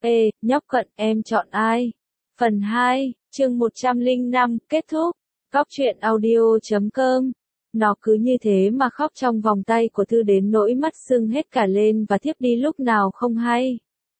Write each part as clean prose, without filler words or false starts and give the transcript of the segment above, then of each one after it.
Ê, nhóc cận, em chọn ai? Phần 2, chương 105, kết thúc. Góc truyện audio.com. Nó cứ như thế mà khóc trong vòng tay của Thư đến nỗi mắt sưng hết cả lên và thiếp đi lúc nào không hay.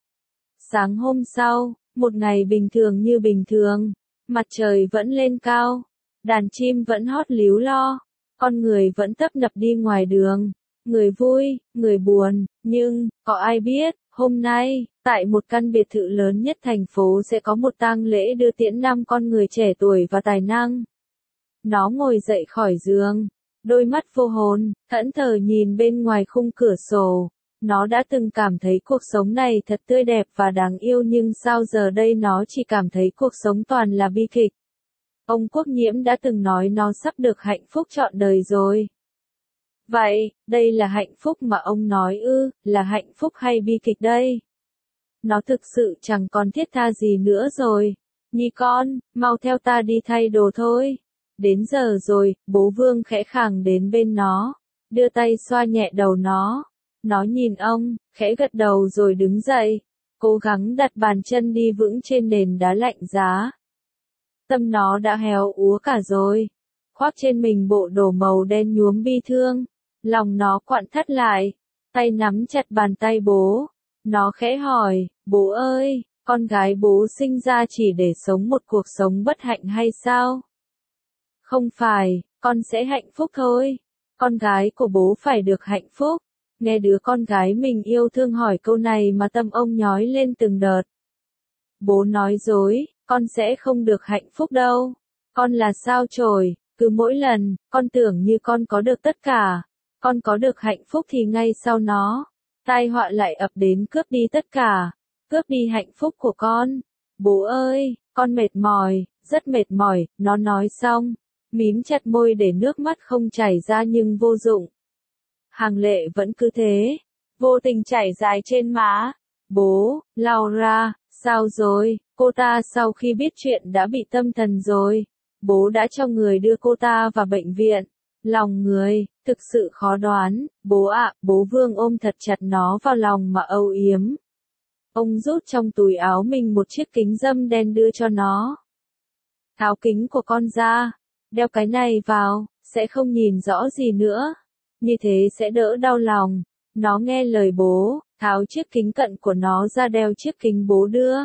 Sáng hôm sau, một ngày bình thường như bình thường, mặt trời vẫn lên cao, đàn chim vẫn hót líu lo, con người vẫn tấp nập đi ngoài đường, người vui, người buồn, nhưng, có ai biết, hôm nay, tại một căn biệt thự lớn nhất thành phố sẽ có một tang lễ đưa tiễn 5 con người trẻ tuổi và tài năng. Nó ngồi dậy khỏi giường, đôi mắt vô hồn, thẫn thờ nhìn bên ngoài khung cửa sổ. Nó đã từng cảm thấy cuộc sống này thật tươi đẹp và đáng yêu nhưng sao giờ đây nó chỉ cảm thấy cuộc sống toàn là bi kịch. Ông Quốc Nhiễm đã từng nói nó sắp được hạnh phúc trọn đời rồi. Vậy, đây là hạnh phúc mà ông nói ư, là hạnh phúc hay bi kịch đây? Nó thực sự chẳng còn thiết tha gì nữa rồi. Nhi con, mau theo ta đi thay đồ thôi. Đến giờ rồi, bố Vương khẽ khàng đến bên nó, đưa tay xoa nhẹ đầu nó. Nó nhìn ông, khẽ gật đầu rồi đứng dậy, cố gắng đặt bàn chân đi vững trên nền đá lạnh giá. Tâm nó đã héo úa cả rồi, khoác trên mình bộ đồ màu đen nhuốm bi thương, lòng nó quặn thắt lại, tay nắm chặt bàn tay bố. Nó khẽ hỏi, bố ơi, con gái bố sinh ra chỉ để sống một cuộc sống bất hạnh hay sao? Không phải, con sẽ hạnh phúc thôi. Con gái của bố phải được hạnh phúc. Nghe đứa con gái mình yêu thương hỏi câu này mà tâm ông nhói lên từng đợt. Bố nói dối, con sẽ không được hạnh phúc đâu. Con là sao chổi, cứ mỗi lần, con tưởng như con có được tất cả. Con có được hạnh phúc thì ngay sau nó, tai họa lại ập đến cướp đi tất cả. Cướp đi hạnh phúc của con. Bố ơi, con mệt mỏi, rất mệt mỏi, nó nói xong. Mím chặt môi để nước mắt không chảy ra nhưng vô dụng. Hàng lệ vẫn cứ thế, vô tình chảy dài trên má. Bố, Laura, sao rồi, cô ta sau khi biết chuyện đã bị tâm thần rồi. Bố đã cho người đưa cô ta vào bệnh viện. Lòng người, thực sự khó đoán. Bố ạ, bố Vương ôm thật chặt nó vào lòng mà âu yếm. Ông rút trong túi áo mình một chiếc kính râm đen đưa cho nó. Tháo kính của con ra, đeo cái này vào, sẽ không nhìn rõ gì nữa. Như thế sẽ đỡ đau lòng. Nó nghe lời bố, tháo chiếc kính cận của nó ra đeo chiếc kính bố đưa.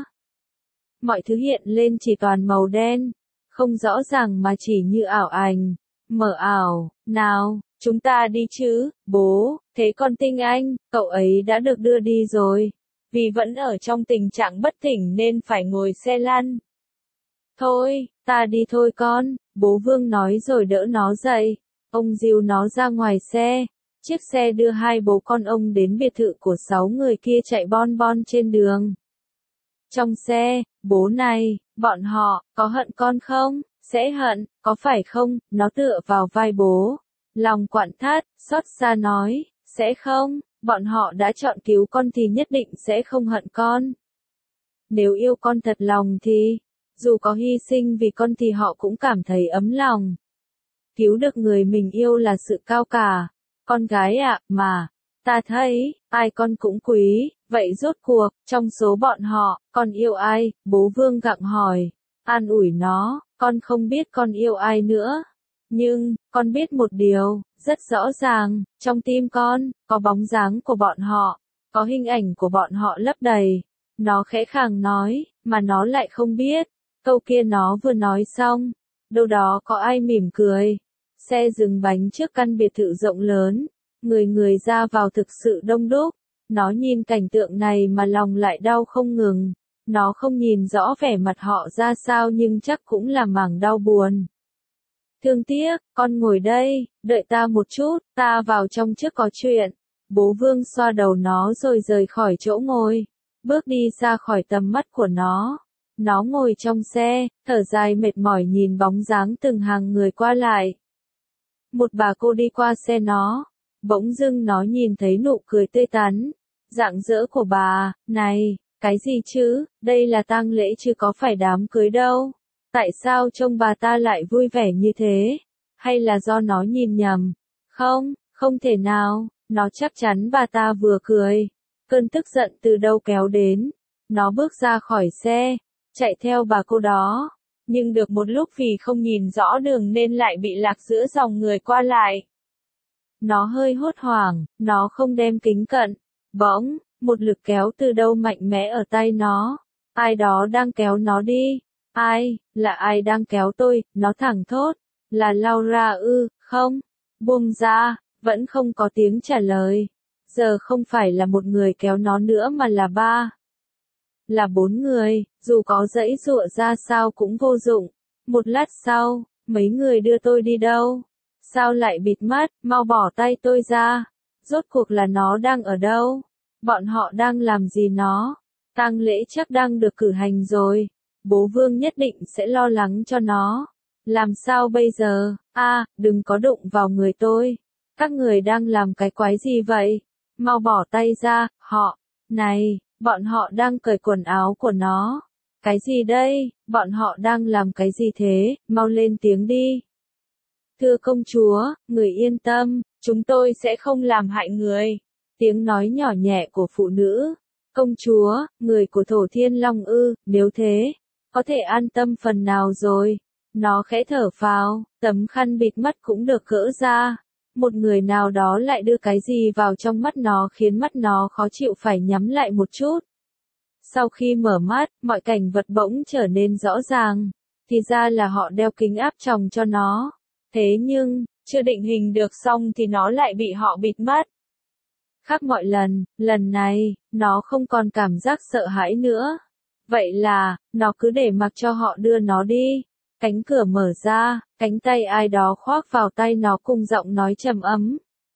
Mọi thứ hiện lên chỉ toàn màu đen, không rõ ràng mà chỉ như ảo ảnh, mờ ảo. Nào, chúng ta đi chứ, bố, thế con Tinh Anh, cậu ấy đã được đưa đi rồi. Vì vẫn ở trong tình trạng bất tỉnh nên phải ngồi xe lăn. Thôi, ta đi thôi con, bố Vương nói rồi đỡ nó dậy. Ông dìu nó ra ngoài xe. Chiếc xe đưa hai bố con ông đến biệt thự của 6 người kia chạy bon bon trên đường. Trong xe, bố này, bọn họ, có hận con không? Sẽ hận, có phải không? Nó tựa vào vai bố. Lòng quặn thắt, xót xa nói, sẽ không, bọn họ đã chọn cứu con thì nhất định sẽ không hận con. Nếu yêu con thật lòng thì, dù có hy sinh vì con thì họ cũng cảm thấy ấm lòng. Cứu được người mình yêu là sự cao cả. Con gái ạ, mà, ta thấy, ai con cũng quý, vậy rốt cuộc, trong số bọn họ, con yêu ai? Bố Vương gặng hỏi, an ủi nó, con không biết con yêu ai nữa. Nhưng, con biết một điều, rất rõ ràng, trong tim con, có bóng dáng của bọn họ, có hình ảnh của bọn họ lấp đầy. Nó khẽ khàng nói, mà nó lại không biết. Câu kia nó vừa nói xong, đâu đó có ai mỉm cười. Xe dừng bánh trước căn biệt thự rộng lớn, người ra vào thực sự đông đúc. Nó nhìn cảnh tượng này mà lòng lại đau không ngừng. Nó không nhìn rõ vẻ mặt họ ra sao nhưng chắc cũng là mảng đau buồn. Thương tiếc, con ngồi đây, đợi ta một chút, ta vào trong trước có chuyện. Bố Vương xoa đầu nó rồi rời khỏi chỗ ngồi, bước đi ra khỏi tầm mắt của nó. Nó ngồi trong xe, thở dài mệt mỏi nhìn bóng dáng từng hàng người qua lại. Một bà cô đi qua xe nó, bỗng dưng nó nhìn thấy nụ cười tươi tắn, rạng rỡ của bà. Này, cái gì chứ, đây là tang lễ chứ có phải đám cưới đâu. Tại sao trông bà ta lại vui vẻ như thế? Hay là do nó nhìn nhầm? Không, không thể nào, nó chắc chắn bà ta vừa cười. Cơn tức giận từ đâu kéo đến. Nó bước ra khỏi xe, chạy theo bà cô đó. Nhưng được một lúc vì không nhìn rõ đường nên lại bị lạc giữa dòng người qua lại. Nó hơi hốt hoảng, nó không đem kính cận. Bỗng, một lực kéo từ đâu mạnh mẽ ở tay nó. Ai đó đang kéo nó đi. Ai, là ai đang kéo tôi, nó thẳng thốt. Là Laura ư, không? Buông ra, vẫn không có tiếng trả lời. Giờ không phải là một người kéo nó nữa mà là ba. Là 4 người, dù có giãy giụa ra sao cũng vô dụng. Một lát sau, mấy người đưa tôi đi đâu? Sao lại bịt mắt, mau bỏ tay tôi ra. Rốt cuộc là nó đang ở đâu? Bọn họ đang làm gì nó? Tang lễ chắc đang được cử hành rồi. Bố Vương nhất định sẽ lo lắng cho nó. Làm sao bây giờ? Đừng có đụng vào người tôi. Các người đang làm cái quái gì vậy? Mau bỏ tay ra, họ. Này, bọn họ đang cởi quần áo của nó. Cái gì đây? Bọn họ đang làm cái gì thế? Mau lên tiếng đi. Thưa công chúa, người yên tâm, chúng tôi sẽ không làm hại người. Tiếng nói nhỏ nhẹ của phụ nữ. Công chúa, người của Thổ Thiên Long ư, nếu thế, có thể an tâm phần nào rồi. Nó khẽ thở phào, tấm khăn bịt mắt cũng được gỡ ra. Một người nào đó lại đưa cái gì vào trong mắt nó khiến mắt nó khó chịu phải nhắm lại một chút. Sau khi mở mắt, mọi cảnh vật bỗng trở nên rõ ràng. Thì ra là họ đeo kính áp tròng cho nó. Thế nhưng, chưa định hình được xong thì nó lại bị họ bịt mắt. Khác mọi lần, lần này, nó không còn cảm giác sợ hãi nữa. Vậy là, nó cứ để mặc cho họ đưa nó đi. Cánh cửa mở ra, cánh tay ai đó khoác vào tay nó cùng giọng nói trầm ấm.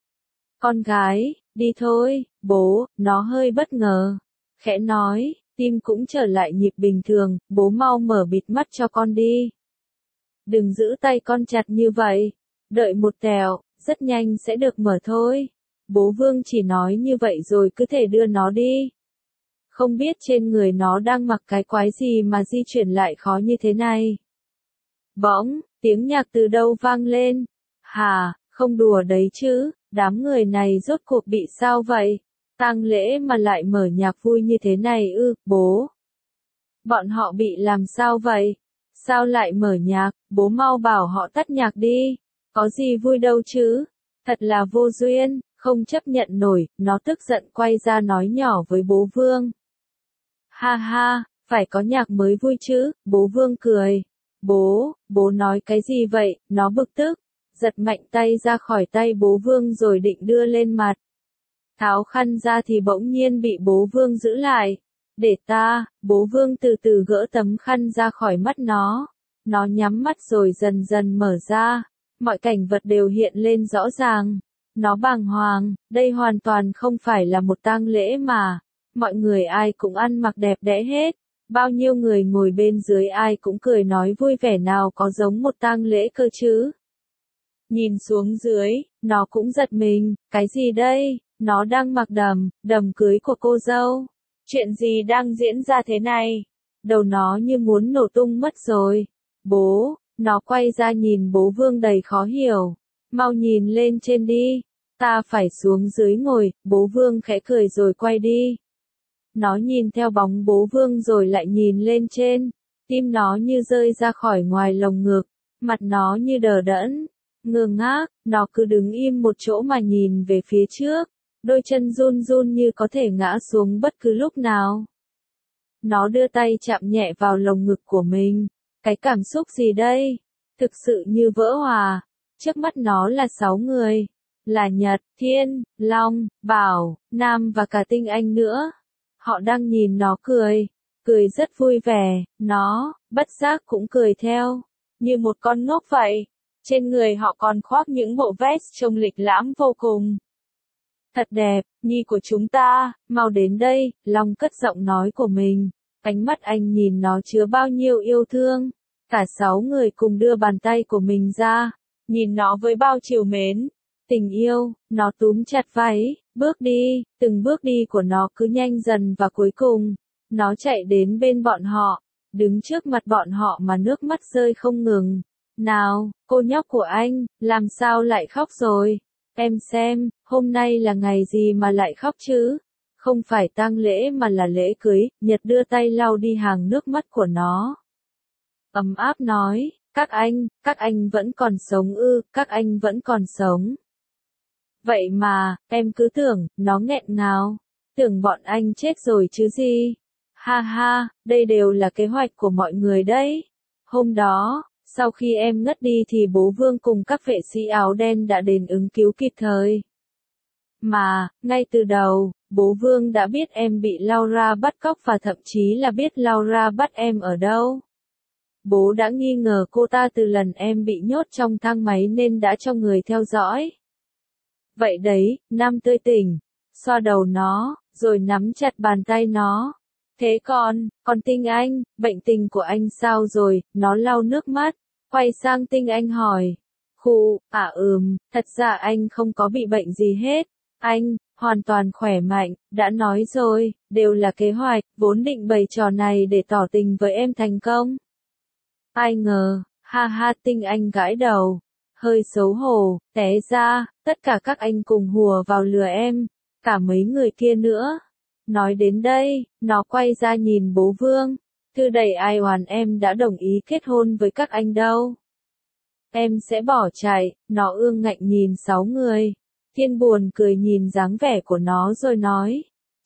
Con gái, đi thôi, bố, nó hơi bất ngờ. Khẽ nói, tim cũng trở lại nhịp bình thường, bố mau mở bịt mắt cho con đi. Đừng giữ tay con chặt như vậy. Đợi một tẹo, rất nhanh sẽ được mở thôi. Bố Vương chỉ nói như vậy rồi cứ thể đưa nó đi. Không biết trên người nó đang mặc cái quái gì mà di chuyển lại khó như thế này. Bỗng, tiếng nhạc từ đâu vang lên. Hà, không đùa đấy chứ, đám người này rốt cuộc bị sao vậy? Tang lễ mà lại mở nhạc vui như thế này ư, bố. Bọn họ bị làm sao vậy? Sao lại mở nhạc, bố mau bảo họ tắt nhạc đi. Có gì vui đâu chứ? Thật là vô duyên, không chấp nhận nổi, nó tức giận quay ra nói nhỏ với bố Vương. Ha ha, phải có nhạc mới vui chứ, bố Vương cười. Bố nói cái gì vậy, nó bực tức, giật mạnh tay ra khỏi tay bố Vương rồi định đưa lên mặt. Tháo khăn ra thì bỗng nhiên bị bố Vương giữ lại. Để ta, bố Vương từ từ gỡ tấm khăn ra khỏi mắt nó. Nó nhắm mắt rồi dần dần mở ra. Mọi cảnh vật đều hiện lên rõ ràng. Nó bàng hoàng, đây hoàn toàn không phải là một tang lễ mà. Mọi người ai cũng ăn mặc đẹp đẽ hết. Bao nhiêu người ngồi bên dưới ai cũng cười nói vui vẻ nào có giống một tang lễ cơ chứ. Nhìn xuống dưới, nó cũng giật mình, cái gì đây? Nó đang mặc đầm cưới của cô dâu. Chuyện gì đang diễn ra thế này? Đầu nó như muốn nổ tung mất rồi. Bố, nó quay ra nhìn bố Vương đầy khó hiểu. Mau nhìn lên trên đi. Ta phải xuống dưới ngồi, bố Vương khẽ cười rồi quay đi. Nó nhìn theo bóng bố Vương rồi lại nhìn lên trên. Tim nó như rơi ra khỏi ngoài lồng ngực. Mặt nó như đờ đẫn. Ngơ ngác, nó cứ đứng im một chỗ mà nhìn về phía trước. Đôi chân run run như có thể ngã xuống bất cứ lúc nào. Nó đưa tay chạm nhẹ vào lồng ngực của mình. Cái cảm xúc gì đây? Thực sự như vỡ hòa. Trước mắt nó là 6 người. Là Nhật, Thiên, Long, Bảo, Nam và cả Tinh Anh nữa. Họ đang nhìn nó cười. Cười rất vui vẻ. Nó, bất giác cũng cười theo. Như một con ngốc vậy. Trên người họ còn khoác những bộ vest trông lịch lãm vô cùng. Thật đẹp, nhi của chúng ta, mau đến đây, Long cất giọng nói của mình. Ánh mắt anh nhìn nó chứa bao nhiêu yêu thương. Cả 6 người cùng đưa bàn tay của mình ra, nhìn nó với bao trìu mến. Tình yêu, nó túm chặt váy, bước đi, từng bước đi của nó cứ nhanh dần và cuối cùng, nó chạy đến bên bọn họ, đứng trước mặt bọn họ mà nước mắt rơi không ngừng. Nào, cô nhóc của anh, làm sao lại khóc rồi? Em xem, hôm nay là ngày gì mà lại khóc chứ? Không phải tang lễ mà là lễ cưới, Nhật đưa tay lau đi hàng nước mắt của nó. Ấm áp nói, các anh vẫn còn sống ư, các anh vẫn còn sống. Vậy mà, em cứ tưởng, nó nghẹn ngào. Tưởng bọn anh chết rồi chứ gì. Ha ha, đây đều là kế hoạch của mọi người đấy. Hôm đó, sau khi em ngất đi thì bố Vương cùng các vệ sĩ áo đen đã đến ứng cứu kịp thời. Mà, ngay từ đầu, bố Vương đã biết em bị Laura bắt cóc và thậm chí là biết Laura bắt em ở đâu. Bố đã nghi ngờ cô ta từ lần em bị nhốt trong thang máy nên đã cho người theo dõi. Vậy đấy, Nam tươi tỉnh, xoa đầu nó, rồi nắm chặt bàn tay nó. Thế còn Tinh Anh, bệnh tình của anh sao rồi, nó lau nước mắt, quay sang Tinh Anh hỏi. Thật ra anh không có bị bệnh gì hết, anh, hoàn toàn khỏe mạnh, đã nói rồi, đều là kế hoạch, vốn định bày trò này để tỏ tình với em thành công. Ai ngờ, ha ha Tinh Anh gãi đầu, hơi xấu hổ, té ra, tất cả các anh cùng hùa vào lừa em, cả mấy người kia nữa. Nói đến đây, nó quay ra nhìn bố Vương, thư đầy ai oán em đã đồng ý kết hôn với các anh đâu. Em sẽ bỏ chạy, nó ương ngạnh nhìn 6 người. Thiên buồn cười nhìn dáng vẻ của nó rồi nói,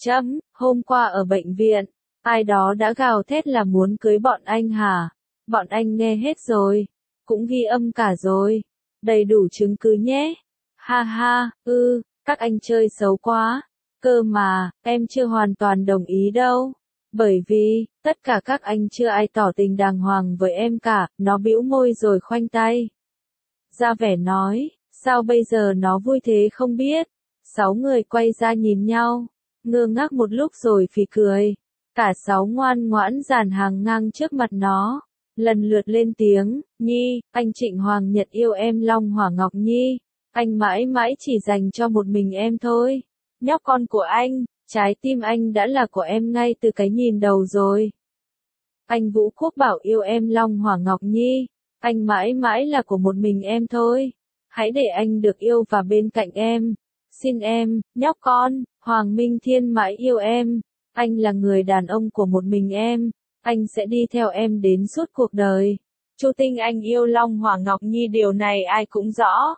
hôm qua ở bệnh viện, ai đó đã gào thét là muốn cưới bọn anh hả? Bọn anh nghe hết rồi, cũng ghi âm cả rồi, đầy đủ chứng cứ nhé. Ha ha, các anh chơi xấu quá. Cơ mà, em chưa hoàn toàn đồng ý đâu. Bởi vì, tất cả các anh chưa ai tỏ tình đàng hoàng với em cả, nó bĩu môi rồi khoanh tay. Ra vẻ nói, sao bây giờ nó vui thế không biết. 6 người quay ra nhìn nhau, ngơ ngác một lúc rồi phì cười. Cả 6 ngoan ngoãn dàn hàng ngang trước mặt nó, lần lượt lên tiếng, Nhi, anh Trịnh Hoàng Nhật yêu em Long Hỏa Ngọc Nhi, anh mãi mãi chỉ dành cho một mình em thôi. Nhóc con của anh, trái tim anh đã là của em ngay từ cái nhìn đầu rồi. Anh Vũ Quốc Bảo yêu em Long Hỏa Ngọc Nhi, anh mãi mãi là của một mình em thôi. Hãy để anh được yêu và bên cạnh em. Xin em, nhóc con, Hoàng Minh Thiên mãi yêu em. Anh là người đàn ông của một mình em. Anh sẽ đi theo em đến suốt cuộc đời. Chu Tinh Anh yêu Long Hỏa Ngọc Nhi, điều này ai cũng rõ.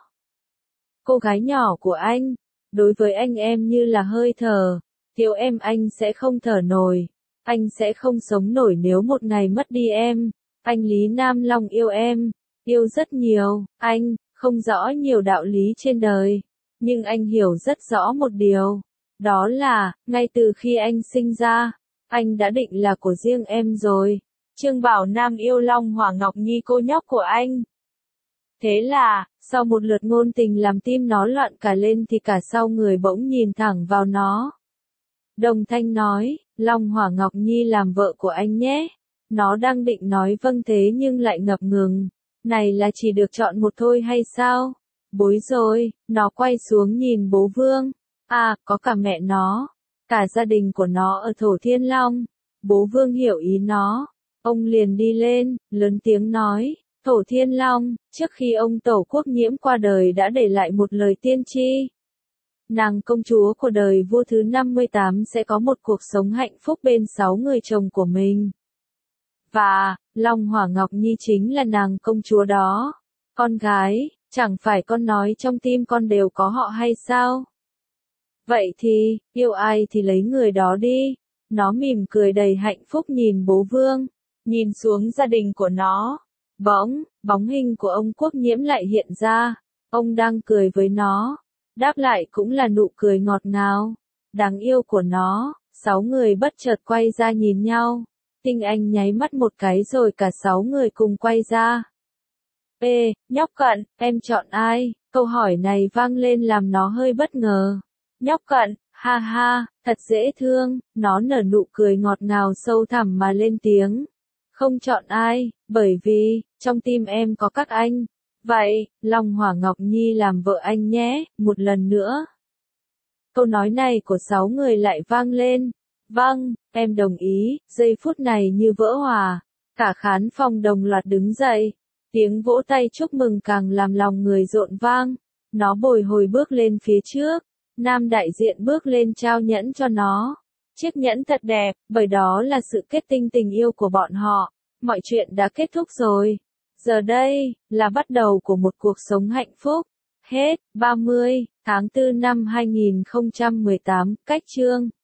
Cô gái nhỏ của anh, đối với anh em như là hơi thở. Thiếu em anh sẽ không thở nổi. Anh sẽ không sống nổi nếu một ngày mất đi em. Anh Lý Nam Long yêu em. Yêu rất nhiều. Anh không rõ nhiều đạo lý trên đời. Nhưng anh hiểu rất rõ một điều. Đó là, ngay từ khi anh sinh ra, anh đã định là của riêng em rồi. Trương Bảo Nam yêu Long Hỏa Ngọc Nhi, cô nhóc của anh. Thế là, sau một lượt ngôn tình làm tim nó loạn cả lên thì cả sau người bỗng nhìn thẳng vào nó. Đồng thanh nói, Long Hỏa Ngọc Nhi làm vợ của anh nhé. Nó đang định nói vâng thế nhưng lại ngập ngừng. Này là chỉ được chọn một thôi hay sao? Bối rồi, nó quay xuống nhìn bố Vương. Có cả mẹ nó. Cả gia đình của nó ở Thổ Thiên Long. Bố Vương hiểu ý nó. Ông liền đi lên, lớn tiếng nói. Thổ Thiên Long, trước khi ông Tổ Quốc Nhiễm qua đời đã để lại một lời tiên tri. Nàng công chúa của đời vua thứ 58 sẽ có một cuộc sống hạnh phúc bên 6 người chồng của mình. Và, Long Hỏa Ngọc Nhi chính là nàng công chúa đó. Con gái, chẳng phải con nói trong tim con đều có họ hay sao? Vậy thì, yêu ai thì lấy người đó đi. Nó mỉm cười đầy hạnh phúc nhìn bố Vương, nhìn xuống gia đình của nó. Bóng hình của ông Quốc Nhiễm lại hiện ra. Ông đang cười với nó. Đáp lại cũng là nụ cười ngọt ngào, đáng yêu của nó. 6 người bất chợt quay ra nhìn nhau. Tinh Anh nháy mắt một cái rồi cả 6 người cùng quay ra. Nhóc Cận, em chọn ai? Câu hỏi này vang lên làm nó hơi bất ngờ. Nhóc Cận, ha ha, thật dễ thương, nó nở nụ cười ngọt ngào sâu thẳm mà lên tiếng. Không chọn ai, bởi vì, trong tim em có các anh. Vậy, Long Hỏa Ngọc Nhi làm vợ anh nhé, một lần nữa. Câu nói này của 6 người lại vang lên. Vâng, em đồng ý, giây phút này như vỡ hòa. Cả khán phòng đồng loạt đứng dậy. Tiếng vỗ tay chúc mừng càng làm lòng người rộn vang. Nó bồi hồi bước lên phía trước. Nam đại diện bước lên trao nhẫn cho nó. Chiếc nhẫn thật đẹp, bởi đó là sự kết tinh tình yêu của bọn họ. Mọi chuyện đã kết thúc rồi. Giờ đây, là bắt đầu của một cuộc sống hạnh phúc. Hết, 30 tháng 4 năm 2018, cách chương.